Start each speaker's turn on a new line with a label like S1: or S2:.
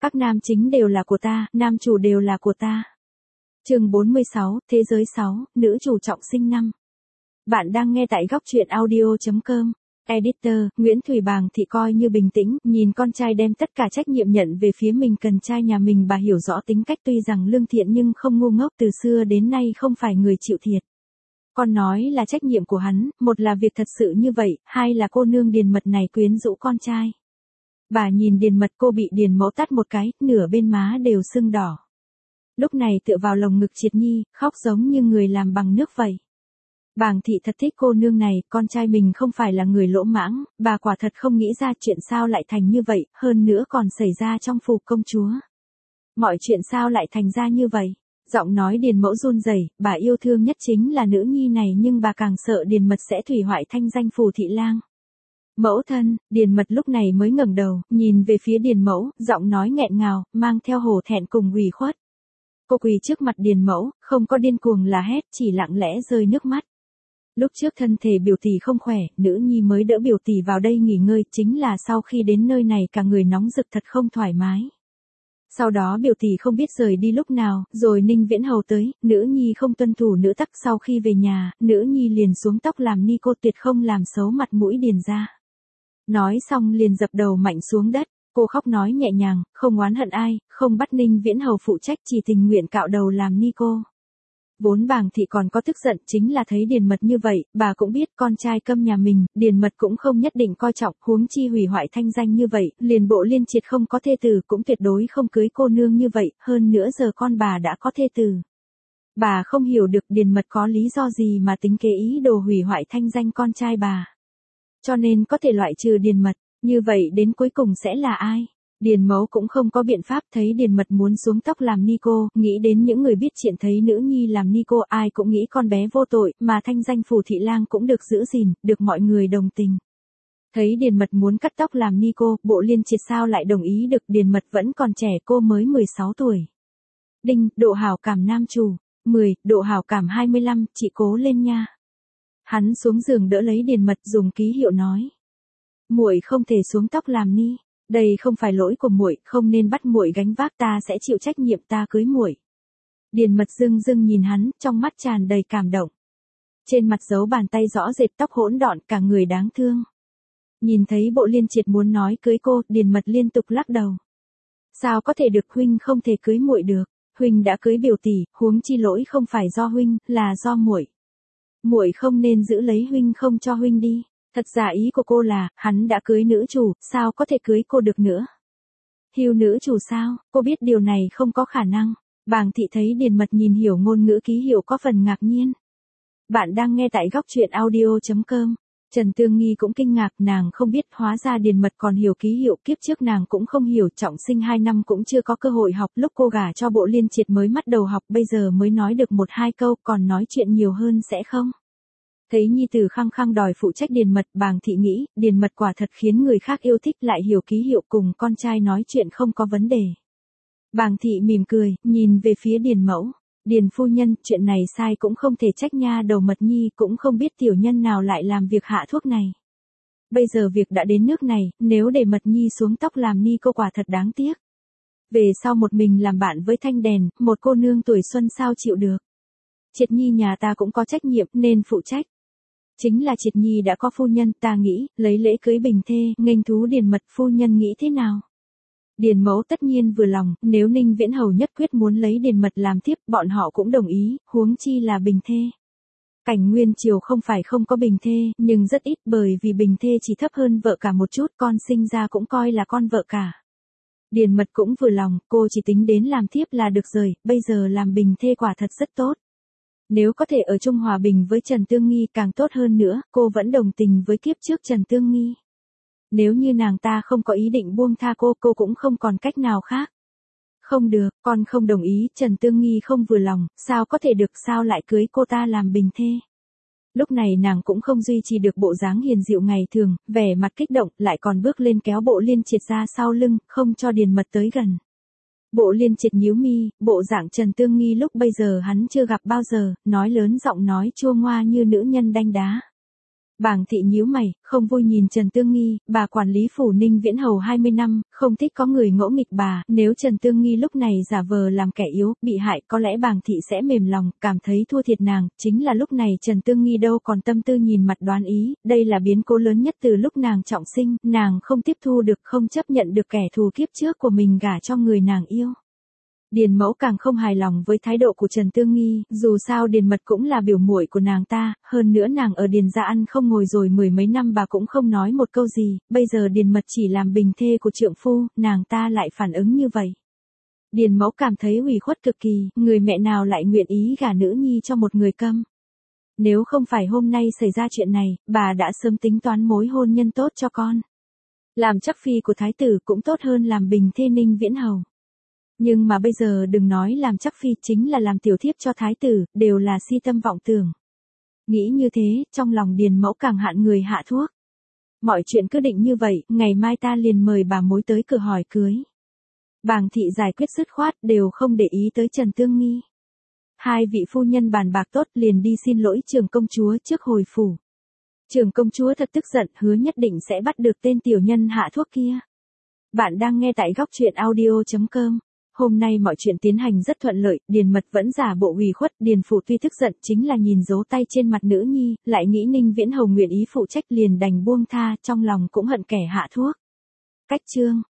S1: Các nam chính đều là của ta, nam chủ đều là của ta. Chương 46, Thế giới 6, nữ chủ trọng sinh năm. Bạn đang nghe tại góc truyện audio.com. Editor, Nguyễn Thủy Bàng Thị coi như bình tĩnh, nhìn con trai đem tất cả trách nhiệm nhận về phía mình. Cần trai nhà mình bà hiểu rõ tính cách, tuy rằng lương thiện nhưng không ngu ngốc, từ xưa đến nay không phải người chịu thiệt. Con nói là trách nhiệm của hắn, một là việc thật sự như vậy, hai là cô nương Điền Mật này quyến rũ con trai. Bà nhìn Điền Mật, cô bị Điền Mẫu tát một cái, nửa bên má đều sưng đỏ. Lúc này tựa vào lồng ngực Triệt Nhi, khóc giống như người làm bằng nước vậy. Bàng Thị thật thích cô nương này, con trai mình không phải là người lỗ mãng, bà quả thật không nghĩ ra chuyện sao lại thành như vậy, hơn nữa còn xảy ra trong phủ công chúa. Mọi chuyện sao lại thành ra như vậy? Giọng nói Điền Mẫu run rẩy, bà yêu thương nhất chính là nữ nhi này, nhưng bà càng sợ Điền Mật sẽ hủy hoại thanh danh Phù thị lang. Mẫu thân, Điền Mật lúc này mới ngẩng đầu, nhìn về phía Điền Mẫu, giọng nói nghẹn ngào, mang theo hổ thẹn cùng ủy khuất. Cô quỳ trước mặt Điền Mẫu, không có điên cuồng là hét, chỉ lặng lẽ rơi nước mắt. Lúc trước thân thể biểu tỷ không khỏe, nữ nhi mới đỡ biểu tỷ vào đây nghỉ ngơi, chính là sau khi đến nơi này cả người nóng rực thật không thoải mái. Sau đó biểu tỷ không biết rời đi lúc nào, rồi Ninh Viễn Hầu tới, nữ nhi không tuân thủ nữ tắc, sau khi về nhà, nữ nhi liền xuống tóc làm ni cô, tuyệt không làm xấu mặt mũi Điền gia. Nói xong liền dập đầu mạnh xuống đất, cô khóc nói nhẹ nhàng, không oán hận ai, không bắt Ninh Viễn Hầu phụ trách, chỉ tình nguyện cạo đầu làm ni cô. Vốn Bàng Thị còn có tức giận, chính là thấy Điền Mật như vậy, bà cũng biết con trai câm nhà mình, Điền Mật cũng không nhất định coi trọng, huống chi hủy hoại thanh danh như vậy, liền Bộ Liên Triệt không có thê tử cũng tuyệt đối không cưới cô nương như vậy, hơn nữa giờ con bà đã có thê tử. Bà không hiểu được Điền Mật có lý do gì mà tính kế ý đồ hủy hoại thanh danh con trai bà. Cho nên có thể loại trừ Điền Mật, như vậy đến cuối cùng sẽ là ai? Điền Mẫu cũng không có biện pháp, thấy Điền Mật muốn xuống tóc làm ni cô, nghĩ đến những người biết chuyện thấy nữ nhi làm ni cô, ai cũng nghĩ con bé vô tội, mà thanh danh Phù thị lang cũng được giữ gìn, được mọi người đồng tình. Thấy Điền Mật muốn cắt tóc làm ni cô, Bộ Liên Triệt sao lại đồng ý được, Điền Mật vẫn còn trẻ, cô mới 16 tuổi. Đinh, độ hảo cảm nam chủ, 10, độ hảo cảm 25, chị cố lên nha. Hắn xuống giường đỡ lấy Điền Mật, dùng ký hiệu nói. Muội không thể xuống tóc làm ni. Đây không phải lỗi của muội, không nên bắt muội gánh vác, ta sẽ chịu trách nhiệm, ta cưới muội. Điền Mật dưng dưng nhìn hắn, trong mắt tràn đầy cảm động. Trên mặt dấu bàn tay rõ rệt, tóc hỗn độn, cả người đáng thương. Nhìn thấy Bộ Liên Triệt muốn nói cưới cô, Điền Mật liên tục lắc đầu. Sao có thể được, huynh không thể cưới muội được, huynh đã cưới biểu tỷ, huống chi lỗi không phải do huynh, là do muội. Muội không nên giữ lấy huynh không cho huynh đi. Thật ra ý của cô là, hắn đã cưới nữ chủ, sao có thể cưới cô được nữa? Hưu nữ chủ sao? Cô biết điều này không có khả năng. Bàng Thị thấy Điền Mật nhìn hiểu ngôn ngữ ký hiệu có phần ngạc nhiên. Bạn đang nghe tại góc truyện audio.com. Trần Tương Nghi cũng kinh ngạc, nàng không biết hóa ra Điền Mật còn hiểu ký hiệu, kiếp trước nàng cũng không hiểu, trọng sinh 2 năm cũng chưa có cơ hội học, lúc cô gả cho Bộ Liên Triệt mới bắt đầu học, bây giờ mới nói được 1-2 câu, còn nói chuyện nhiều hơn sẽ không? Thấy nhi tử khăng khăng đòi phụ trách Điền Mật, Bàng Thị nghĩ, Điền Mật quả thật khiến người khác yêu thích, lại hiểu ký hiệu, cùng con trai nói chuyện không có vấn đề. Bàng Thị mỉm cười, nhìn về phía Điền Mẫu. Điền phu nhân, chuyện này sai cũng không thể trách nha đầu Mật nhi, cũng không biết tiểu nhân nào lại làm việc hạ thuốc này. Bây giờ việc đã đến nước này, nếu để Mật nhi xuống tóc làm ni cô quả thật đáng tiếc. Về sau một mình làm bạn với Thanh Đèn, một cô nương tuổi xuân sao chịu được. Triệt Nhi nhà ta cũng có trách nhiệm, nên phụ trách. Chính là Triệt Nhi đã có phu nhân, ta nghĩ, lấy lễ cưới bình thê, nghênh thú Điền Mật, phu nhân nghĩ thế nào? Điền Mẫu tất nhiên vừa lòng, nếu Ninh Viễn Hầu nhất quyết muốn lấy Điền Mật làm thiếp, bọn họ cũng đồng ý, huống chi là bình thê. Cảnh Nguyên Triều không phải không có bình thê, nhưng rất ít, bởi vì bình thê chỉ thấp hơn vợ cả một chút, con sinh ra cũng coi là con vợ cả. Điền Mật cũng vừa lòng, cô chỉ tính đến làm thiếp là được rồi, bây giờ làm bình thê quả thật rất tốt. Nếu có thể ở chung hòa bình với Trần Tương Nghi càng tốt hơn nữa, cô vẫn đồng tình với kiếp trước Trần Tương Nghi. Nếu như nàng ta không có ý định buông tha cô cũng không còn cách nào khác. Không được, con không đồng ý, Trần Tương Nghi không vừa lòng, sao có thể được, sao lại cưới cô ta làm bình thê. Lúc này nàng cũng không duy trì được bộ dáng hiền dịu ngày thường, vẻ mặt kích động, lại còn bước lên kéo Bộ Liên Triệt ra sau lưng, không cho Điền Mật tới gần. Bộ Liên Triệt nhíu mi, bộ dạng Trần Tương Nghi lúc bây giờ hắn chưa gặp bao giờ, nói lớn giọng nói chua ngoa như nữ nhân đanh đá. Bàng thị nhíu mày, không vui nhìn Trần Tương Nghi, bà quản lý phủ Ninh Viễn Hầu 20 năm, không thích có người ngỗ nghịch bà, nếu Trần Tương Nghi lúc này giả vờ làm kẻ yếu, bị hại, có lẽ Bàng thị sẽ mềm lòng, cảm thấy thua thiệt nàng, chính là lúc này Trần Tương Nghi đâu còn tâm tư nhìn mặt đoán ý, đây là biến cố lớn nhất từ lúc nàng trọng sinh, nàng không tiếp thu được, không chấp nhận được kẻ thù kiếp trước của mình gả cho người nàng yêu. Điền Mẫu càng không hài lòng với thái độ của Trần Tương Nghi, dù sao Điền Mật cũng là biểu muội của nàng ta, hơn nữa nàng ở Điền gia ăn không ngồi rồi mười mấy năm bà cũng không nói một câu gì, bây giờ Điền Mật chỉ làm bình thê của trượng phu, nàng ta lại phản ứng như vậy. Điền Mẫu cảm thấy ủy khuất cực kỳ, người mẹ nào lại nguyện ý gả nữ nhi cho một người câm. Nếu không phải hôm nay xảy ra chuyện này, bà đã sớm tính toán mối hôn nhân tốt cho con. Làm chắc phi của thái tử cũng tốt hơn làm bình thê Ninh Viễn Hầu. Nhưng mà bây giờ đừng nói làm chắc phi, chính là làm tiểu thiếp cho thái tử, đều là si tâm vọng tưởng. Nghĩ như thế, trong lòng Điền Mẫu càng hạn người hạ thuốc. Mọi chuyện cứ định như vậy, ngày mai ta liền mời bà mối tới cửa hỏi cưới. Bàng thị giải quyết dứt khoát, đều không để ý tới Trần Tương Nghi. Hai vị phu nhân bàn bạc tốt liền đi xin lỗi trưởng công chúa trước hồi phủ. Trưởng công chúa thật tức giận, hứa nhất định sẽ bắt được tên tiểu nhân hạ thuốc kia. Bạn đang nghe tại góc truyện audio.com. Hôm nay mọi chuyện tiến hành rất thuận lợi, Điền Mật vẫn giả bộ ủy khuất, Điền Phủ tuy tức giận chính là nhìn dấu tay trên mặt nữ nhi, lại nghĩ Ninh Viễn Hầu nguyện ý phụ trách liền đành buông tha, trong lòng cũng hận kẻ hạ thuốc. Cách chương